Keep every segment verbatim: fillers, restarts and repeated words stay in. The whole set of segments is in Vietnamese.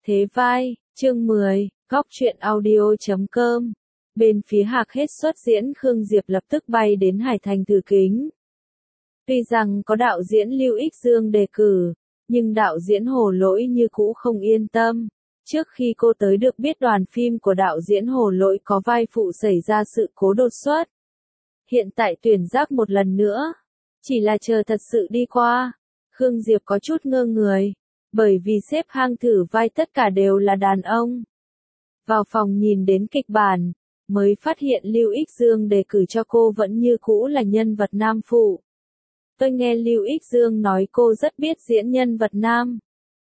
Thế vai, chương mười, góc truyện audio chấm com. Bên phía Hạc hết xuất diễn Khương Diệp lập tức bay đến Hải Thành thử kính. Tuy rằng có đạo diễn Lưu Ích Dương đề cử, nhưng đạo diễn Hồ Lỗi như cũ không yên tâm. Trước khi cô tới được biết đoàn phim của đạo diễn Hồ Lỗi có vai phụ xảy ra sự cố đột xuất. Hiện tại tuyển giác một lần nữa, chỉ là chờ thật sự đi qua. Khương Diệp có chút ngơ người, bởi vì xếp hang thử vai tất cả đều là đàn ông. Vào phòng nhìn đến kịch bản, mới phát hiện Lưu Ích Dương đề cử cho cô vẫn như cũ là nhân vật nam phụ. Tôi nghe Lưu Ích Dương nói cô rất biết diễn nhân vật nam.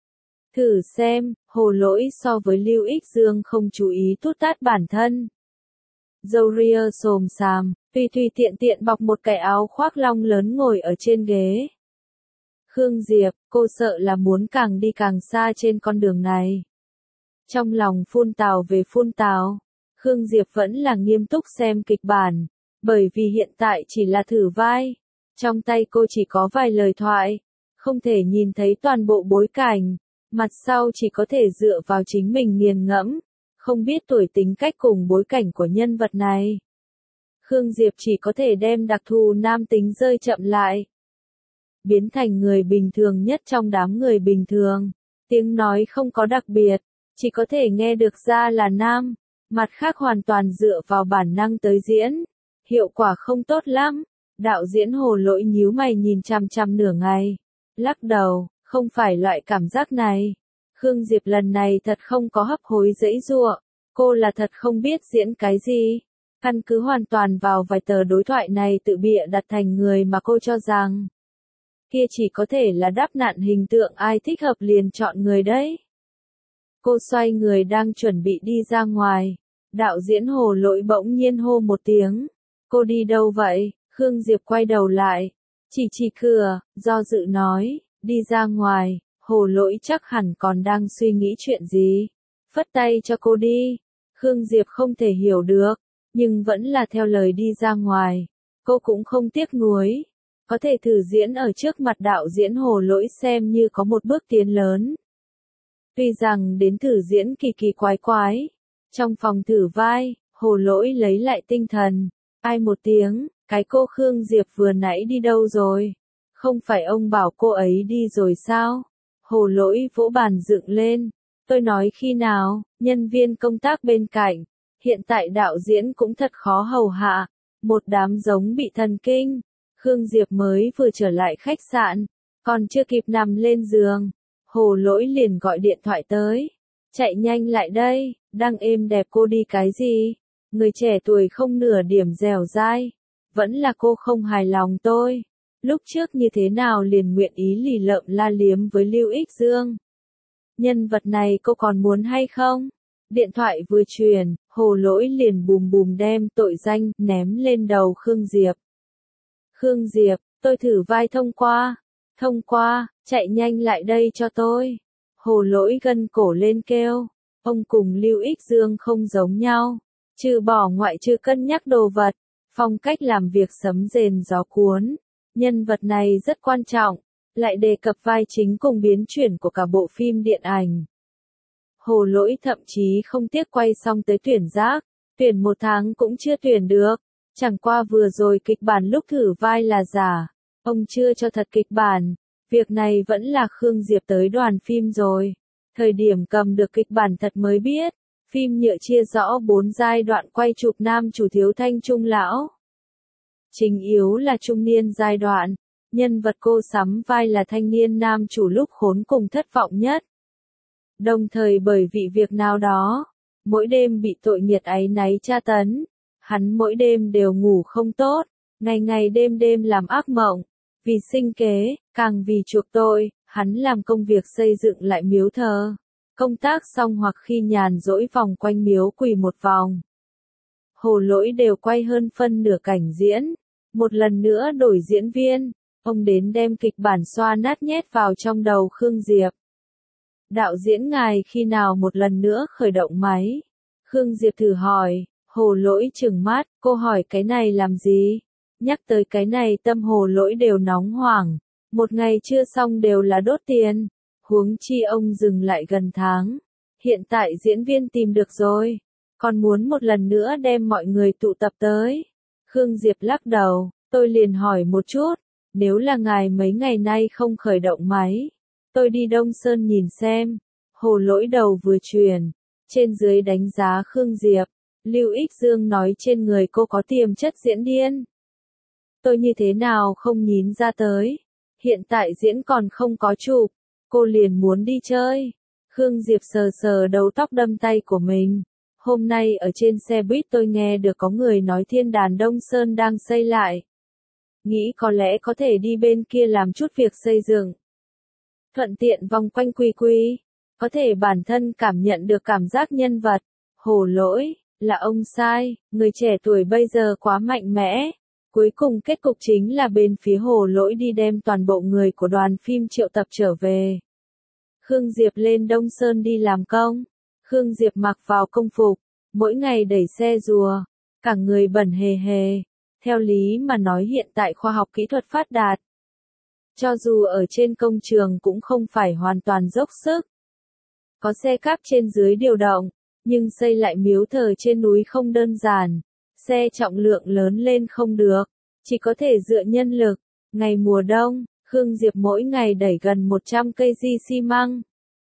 Thử xem, Hồ Lỗi so với Lưu Ích Dương không chú ý tút tát bản thân. Râu ria xồm xàm, tùy tùy tiện tiện bọc một cái áo khoác lông lớn ngồi ở trên ghế. Khương Diệp, cô sợ là muốn càng đi càng xa trên con đường này. Trong lòng phun tào về phun tào, Khương Diệp vẫn là nghiêm túc xem kịch bản, bởi vì hiện tại chỉ là thử vai. Trong tay cô chỉ có vài lời thoại, không thể nhìn thấy toàn bộ bối cảnh, mặt sau chỉ có thể dựa vào chính mình nghiền ngẫm, không biết tuổi tính cách cùng bối cảnh của nhân vật này. Khương Diệp chỉ có thể đem đặc thù nam tính rơi chậm lại, biến thành người bình thường nhất trong đám người bình thường, tiếng nói không có đặc biệt, chỉ có thể nghe được ra là nam, mặt khác hoàn toàn dựa vào bản năng tới diễn, hiệu quả không tốt lắm. Đạo diễn Hồ Lỗi nhíu mày nhìn chằm chằm nửa ngày, lắc đầu, không phải loại cảm giác này. Khương Diệp lần này thật không có hấp hối giãy giụa, cô là thật không biết diễn cái gì, căn cứ hoàn toàn vào vài tờ đối thoại này tự bịa đặt thành người mà cô cho rằng kia chỉ có thể là đắp nặn hình tượng ai thích hợp liền chọn người đấy. Cô xoay người đang chuẩn bị đi ra ngoài, đạo diễn Hồ Lỗi bỗng nhiên hô một tiếng, cô đi đâu vậy? Khương Diệp quay đầu lại, chỉ chỉ cửa, do dự nói, đi ra ngoài. Hồ Lỗi chắc hẳn còn đang suy nghĩ chuyện gì, phất tay cho cô đi. Khương Diệp không thể hiểu được, nhưng vẫn là theo lời đi ra ngoài. Cô cũng không tiếc nuối, có thể thử diễn ở trước mặt đạo diễn Hồ Lỗi xem như có một bước tiến lớn. Tuy rằng đến thử diễn kỳ kỳ quái quái, trong phòng thử vai, Hồ Lỗi lấy lại tinh thần, ai một tiếng, cái cô Khương Diệp vừa nãy đi đâu rồi? Không phải ông bảo cô ấy đi rồi sao? Hồ Lỗi vỗ bàn dựng lên, tôi nói khi nào, nhân viên công tác bên cạnh, hiện tại đạo diễn cũng thật khó hầu hạ, một đám giống bị thần kinh. Khương Diệp mới vừa trở lại khách sạn, còn chưa kịp nằm lên giường, Hồ Lỗi liền gọi điện thoại tới, chạy nhanh lại đây, đang êm đẹp cô đi cái gì? Người trẻ tuổi không nửa điểm dẻo dai, vẫn là cô không hài lòng tôi. Lúc trước như thế nào liền nguyện ý lì lợm la liếm với Lưu Ích Dương. Nhân vật này cô còn muốn hay không? Điện thoại vừa truyền, Hồ Lỗi liền bùm bùm đem tội danh ném lên đầu Khương Diệp. Khương Diệp, tôi thử vai thông qua. Thông qua, chạy nhanh lại đây cho tôi. Hồ Lỗi gân cổ lên kêu. Ông cùng Lưu Ích Dương không giống nhau. Trừ bỏ ngoại trừ cân nhắc đồ vật, phong cách làm việc sấm rền gió cuốn. Nhân vật này rất quan trọng, lại đề cập vai chính cùng biến chuyển của cả bộ phim điện ảnh. Hồ Lỗi thậm chí không tiếc quay xong tới tuyển giác, tuyển một tháng cũng chưa tuyển được, chẳng qua vừa rồi kịch bản lúc thử vai là giả, ông chưa cho thật kịch bản, việc này vẫn là Khương Diệp tới đoàn phim rồi. Thời điểm cầm được kịch bản thật mới biết, phim nhựa chia rõ bốn giai đoạn quay chụp nam chủ thiếu thanh trung lão. Chính yếu là trung niên giai đoạn, nhân vật cô sắm vai là thanh niên nam chủ lúc khốn cùng thất vọng nhất. Đồng thời bởi vì việc nào đó, mỗi đêm bị tội nghiệt áy náy tra tấn, hắn mỗi đêm đều ngủ không tốt, ngày ngày đêm đêm làm ác mộng, vì sinh kế, càng vì chuộc tội, hắn làm công việc xây dựng lại miếu thờ. Công tác xong hoặc khi nhàn rỗi vòng quanh miếu quỳ một vòng. Hồ Lỗi đều quay hơn phân nửa cảnh diễn. Một lần nữa đổi diễn viên, ông đến đem kịch bản xoa nát nhét vào trong đầu Khương Diệp. Đạo diễn ngài khi nào một lần nữa khởi động máy? Khương Diệp thử hỏi, Hồ Lỗi trừng mắt, cô hỏi cái này làm gì? Nhắc tới cái này tâm Hồ Lỗi đều nóng hoảng, một ngày chưa xong đều là đốt tiền, huống chi ông dừng lại gần tháng. Hiện tại diễn viên tìm được rồi, còn muốn một lần nữa đem mọi người tụ tập tới. Khương Diệp lắc đầu, tôi liền hỏi một chút, nếu là ngài mấy ngày nay không khởi động máy, tôi đi Đông Sơn nhìn xem. Hồ Lỗi đầu vừa truyền, trên dưới đánh giá Khương Diệp, Lưu Ích Dương nói trên người cô có tiềm chất diễn điên. Tôi như thế nào không nhín ra tới, hiện tại diễn còn không có chụp, cô liền muốn đi chơi. Khương Diệp sờ sờ đầu tóc đâm tay của mình. Hôm nay ở trên xe buýt tôi nghe được có người nói thiên đàn Đông Sơn đang xây lại. Nghĩ có lẽ có thể đi bên kia làm chút việc xây dựng. Thuận tiện vòng quanh Quy Quy, có thể bản thân cảm nhận được cảm giác nhân vật. Hồ Lỗi, là ông sai, người trẻ tuổi bây giờ quá mạnh mẽ. Cuối cùng kết cục chính là bên phía Hồ Lỗi đi đem toàn bộ người của đoàn phim triệu tập trở về. Khương Diệp lên Đông Sơn đi làm công. Khương Diệp mặc vào công phục, mỗi ngày đẩy xe rùa, cả người bẩn hề hề. Theo lý mà nói hiện tại khoa học kỹ thuật phát đạt. Cho dù ở trên công trường cũng không phải hoàn toàn dốc sức. Có xe cáp trên dưới điều động, nhưng xây lại miếu thờ trên núi không đơn giản. Xe trọng lượng lớn lên không được, chỉ có thể dựa nhân lực. Ngày mùa đông, Khương Diệp mỗi ngày đẩy gần một trăm cây di xi măng.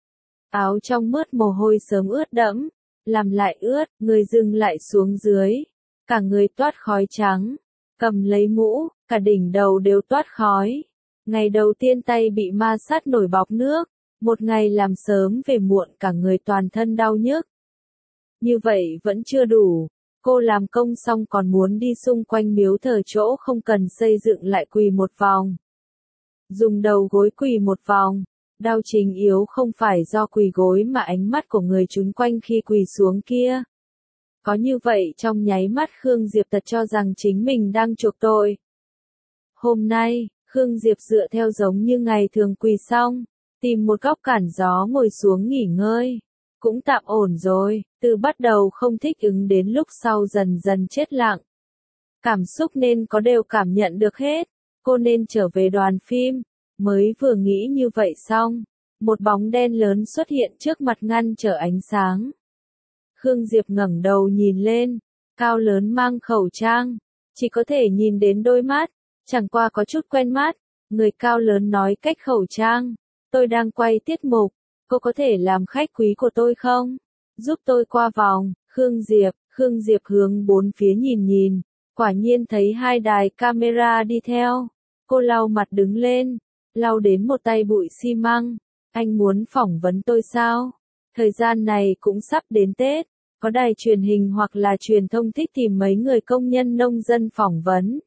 Áo trong mướt mồ hôi sớm ướt đẫm, làm lại ướt, người dừng lại xuống dưới. Cả người toát khói trắng, cầm lấy mũ, cả đỉnh đầu đều toát khói. Ngày đầu tiên tay bị ma sát nổi bọt nước, một ngày làm sớm về muộn cả người toàn thân đau nhức. Như vậy vẫn chưa đủ, cô làm công xong còn muốn đi xung quanh miếu thờ chỗ không cần xây dựng lại quỳ một vòng. Dùng đầu gối quỳ một vòng, đau chính yếu không phải do quỳ gối mà ánh mắt của người chúng quanh khi quỳ xuống kia. Có như vậy trong nháy mắt Khương Diệp thật cho rằng chính mình đang chuộc tội. Hôm nay, Khương Diệp dựa theo giống như ngày thường quỳ xong, tìm một góc cản gió ngồi xuống nghỉ ngơi. Cũng tạm ổn rồi, từ bắt đầu không thích ứng đến lúc sau dần dần chết lặng. Cảm xúc nên có đều cảm nhận được hết, cô nên trở về đoàn phim. Mới vừa nghĩ như vậy xong, một bóng đen lớn xuất hiện trước mặt ngăn trở ánh sáng. Khương Diệp ngẩng đầu nhìn lên, cao lớn mang khẩu trang, chỉ có thể nhìn đến đôi mắt, chẳng qua có chút quen mắt. Người cao lớn nói cách khẩu trang, tôi đang quay tiết mục, cô có thể làm khách quý của tôi không? Giúp tôi qua vòng. Khương Diệp, Khương Diệp hướng bốn phía nhìn nhìn, quả nhiên thấy hai đài camera đi theo. Cô lau mặt đứng lên, lau đến một tay bụi xi măng. Anh muốn phỏng vấn tôi sao? Thời gian này cũng sắp đến Tết, có đài truyền hình hoặc là truyền thông thích tìm mấy người công nhân nông dân phỏng vấn.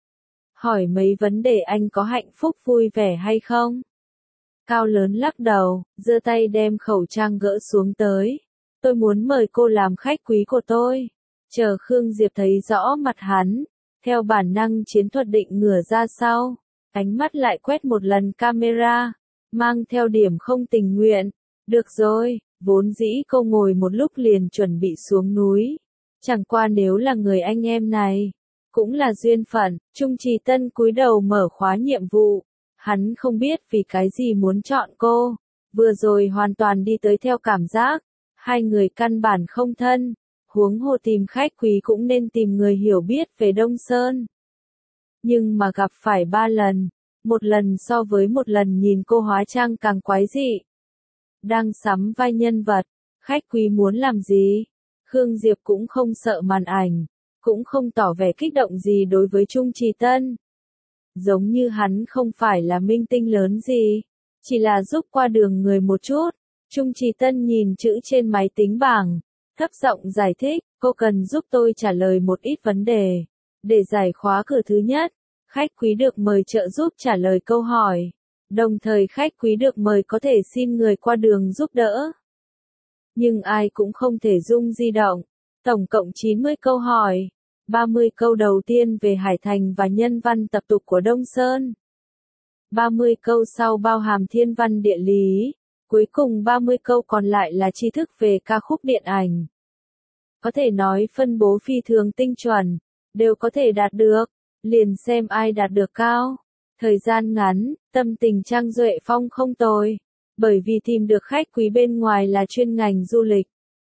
Hỏi mấy vấn đề anh có hạnh phúc vui vẻ hay không? Cao lớn lắc đầu, giơ tay đem khẩu trang gỡ xuống tới. Tôi muốn mời cô làm khách quý của tôi. Chờ Khương Diệp thấy rõ mặt hắn, theo bản năng chiến thuật định ngửa ra sau, ánh mắt lại quét một lần camera, mang theo điểm không tình nguyện. Được rồi, vốn dĩ cô ngồi một lúc liền chuẩn bị xuống núi. Chẳng qua nếu là người anh em này, cũng là duyên phận. Trung Trì Tân cúi đầu mở khóa nhiệm vụ. Hắn không biết vì cái gì muốn chọn cô. Vừa rồi hoàn toàn đi tới theo cảm giác. Hai người căn bản không thân. Huống hồ tìm khách quý cũng nên tìm người hiểu biết về Đông Sơn. Nhưng mà gặp phải ba lần. Một lần so với một lần nhìn cô hóa trang càng quái dị. Đang sắm vai nhân vật. Khách quý muốn làm gì? Khương Diệp cũng không sợ màn ảnh. Cũng không tỏ vẻ kích động gì đối với Trung Trì Tân. Giống như hắn không phải là minh tinh lớn gì, chỉ là giúp qua đường người một chút. Trung Trì Tân nhìn chữ trên máy tính bảng, thấp giọng giải thích, cô cần giúp tôi trả lời một ít vấn đề. Để giải khóa cửa thứ nhất, khách quý được mời trợ giúp trả lời câu hỏi. Đồng thời khách quý được mời có thể xin người qua đường giúp đỡ. Nhưng ai cũng không thể dùng di động. Tổng cộng chín mươi câu hỏi. ba mươi câu đầu tiên về Hải Thành và nhân văn tập tục của Đông Sơn. ba mươi câu sau bao hàm thiên văn địa lý. Cuối cùng ba mươi câu còn lại là tri thức về ca khúc điện ảnh. Có thể nói phân bố phi thường tinh chuẩn, đều có thể đạt được, liền xem ai đạt được cao. Thời gian ngắn, tâm tình Trang Duệ Phong không tồi. Bởi vì tìm được khách quý bên ngoài là chuyên ngành du lịch.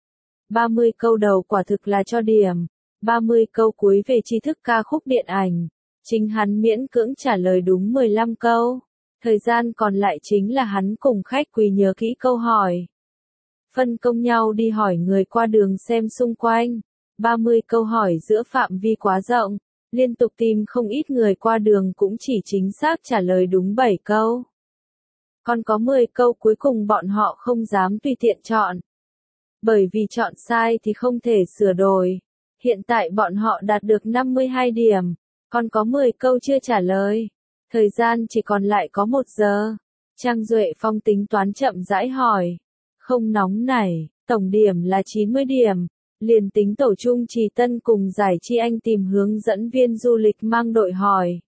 ba mươi câu đầu quả thực là cho điểm. ba mươi câu cuối về tri thức ca khúc điện ảnh. Chính hắn miễn cưỡng trả lời đúng mười lăm câu. Thời gian còn lại chính là hắn cùng khách quý nhớ kỹ câu hỏi. Phân công nhau đi hỏi người qua đường xem xung quanh. ba mươi câu hỏi giữa phạm vi quá rộng. Liên tục tìm không ít người qua đường cũng chỉ chính xác trả lời đúng bảy câu. Còn có mười câu cuối cùng bọn họ không dám tùy tiện chọn. Bởi vì chọn sai thì không thể sửa đổi. Hiện tại bọn họ đạt được năm mươi hai điểm. Còn có mười câu chưa trả lời. Thời gian chỉ còn lại có một giờ. Trang Duệ Phong tính toán chậm rãi hỏi. Không nóng nảy, tổng điểm là chín mươi điểm. Liền tính tổ Trung Trì Tân cùng Giải Chi Anh tìm hướng dẫn viên du lịch mang đội hỏi.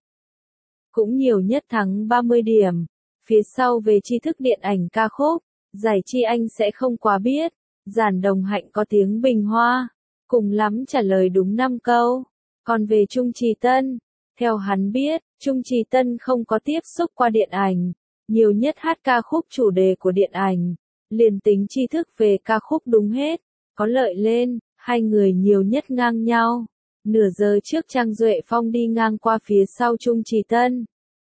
Cũng nhiều nhất thắng ba mươi điểm. Phía sau về tri thức điện ảnh ca khúc, Giải Chi Anh sẽ không quá biết. Giản Đồng Hạnh có tiếng Bình Hoa. Cùng lắm trả lời đúng năm câu. Còn về Trung Trì Tân, theo hắn biết, Trung Trì Tân không có tiếp xúc qua điện ảnh. Nhiều nhất hát ca khúc chủ đề của điện ảnh. Liền tính tri thức về ca khúc đúng hết. Có lợi lên, hai người nhiều nhất ngang nhau. Nửa giờ trước Trang Duệ Phong đi ngang qua phía sau Trung Trì Tân.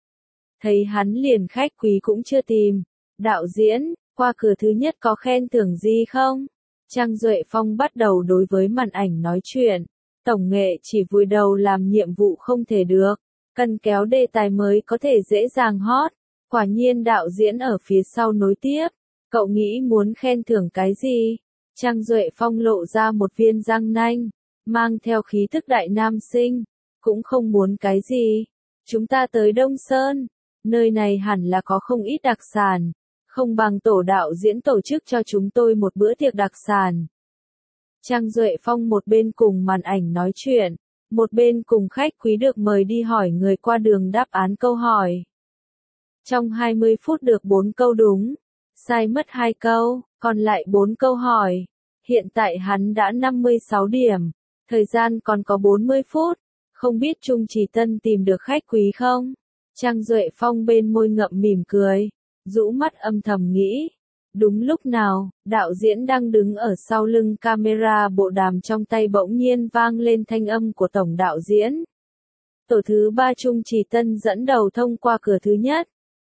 Thấy hắn liền khách quý cũng chưa tìm. Đạo diễn, qua cửa thứ nhất có khen thưởng gì không? Trang Duệ Phong bắt đầu đối với màn ảnh nói chuyện. Tổng nghệ chỉ vùi đầu làm nhiệm vụ không thể được. Cần kéo đề tài mới có thể dễ dàng hot. Quả nhiên đạo diễn ở phía sau nối tiếp. Cậu nghĩ muốn khen thưởng cái gì? Trang Duệ Phong lộ ra một viên răng nanh. Mang theo khí thức đại nam sinh. Cũng không muốn cái gì. Chúng ta tới Đông Sơn. Nơi này hẳn là có không ít đặc sản. Không bằng tổ đạo diễn tổ chức cho chúng tôi một bữa tiệc đặc sản. Trang Duệ Phong một bên cùng màn ảnh nói chuyện. Một bên cùng khách quý được mời đi hỏi người qua đường đáp án câu hỏi. Trong hai mươi phút được bốn câu đúng. Sai mất hai câu, còn lại bốn câu hỏi. Hiện tại hắn đã năm mươi sáu điểm. Thời gian còn có bốn mươi phút. Không biết Trung Trì Tân tìm được khách quý không? Trang Duệ Phong bên môi ngậm mỉm cười. Rũ mắt âm thầm nghĩ. Đúng lúc nào, đạo diễn đang đứng ở sau lưng camera bộ đàm trong tay bỗng nhiên vang lên thanh âm của tổng đạo diễn. Tổ thứ ba Trung Trì Tân dẫn đầu thông qua cửa thứ nhất.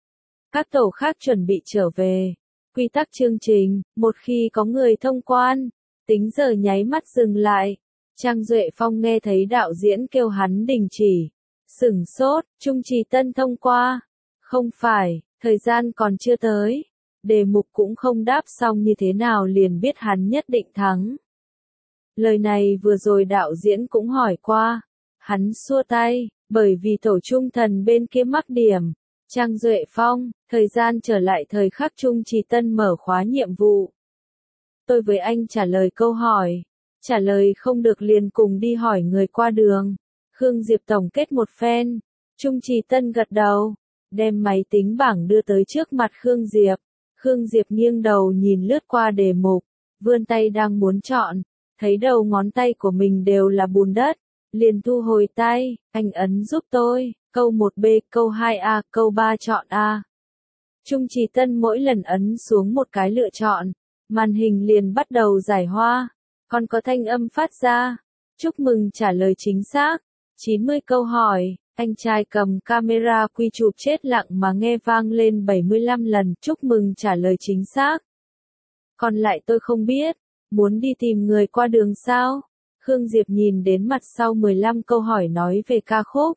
Các tổ khác chuẩn bị trở về. Quy tắc chương trình, một khi có người thông quan, tính giờ nháy mắt dừng lại. Trang Duệ Phong nghe thấy đạo diễn kêu hắn đình chỉ. Sửng sốt, Trung Trì Tân thông qua. Không phải, thời gian còn chưa tới. Đề mục cũng không đáp xong như thế nào liền biết hắn nhất định thắng. Lời này vừa rồi đạo diễn cũng hỏi qua. Hắn xua tay, bởi vì tổ trung thần bên kia mắc điểm. Trang Duệ Phong, thời gian trở lại thời khắc Trung Trì Tân mở khóa nhiệm vụ. Tôi với anh trả lời câu hỏi. Trả lời không được liền cùng đi hỏi người qua đường. Khương Diệp tổng kết một phen. Trung Trì Tân gật đầu. Đem máy tính bảng đưa tới trước mặt Khương Diệp. Khương Diệp nghiêng đầu nhìn lướt qua đề mục. Vươn tay đang muốn chọn. Thấy đầu ngón tay của mình đều là bùn đất. Liền thu hồi tay. Anh ấn giúp tôi. Câu một B, câu hai A, câu ba chọn A. Trung Trì Tân mỗi lần ấn xuống một cái lựa chọn. Màn hình liền bắt đầu giải hoa. Còn có thanh âm phát ra. Chúc mừng trả lời chính xác. chín mươi câu hỏi. Anh trai cầm camera quy chụp chết lặng mà nghe vang lên bảy mươi lăm lần. Chúc mừng trả lời chính xác. Còn lại tôi không biết. Muốn đi tìm người qua đường sao? Khương Diệp nhìn đến mặt sau mười lăm câu hỏi nói về ca khúc.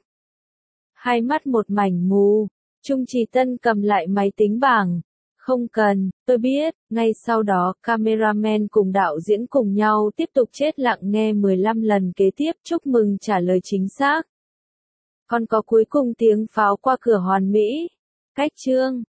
Hai mắt một mảnh mù. Trung Trì Tân cầm lại máy tính bảng. Không cần, tôi biết. Ngay sau đó, cameraman cùng đạo diễn cùng nhau tiếp tục chết lặng nghe mười lăm lần kế tiếp. Chúc mừng trả lời chính xác. Còn có cuối cùng tiếng pháo qua cửa hoàn mỹ. Cách chương.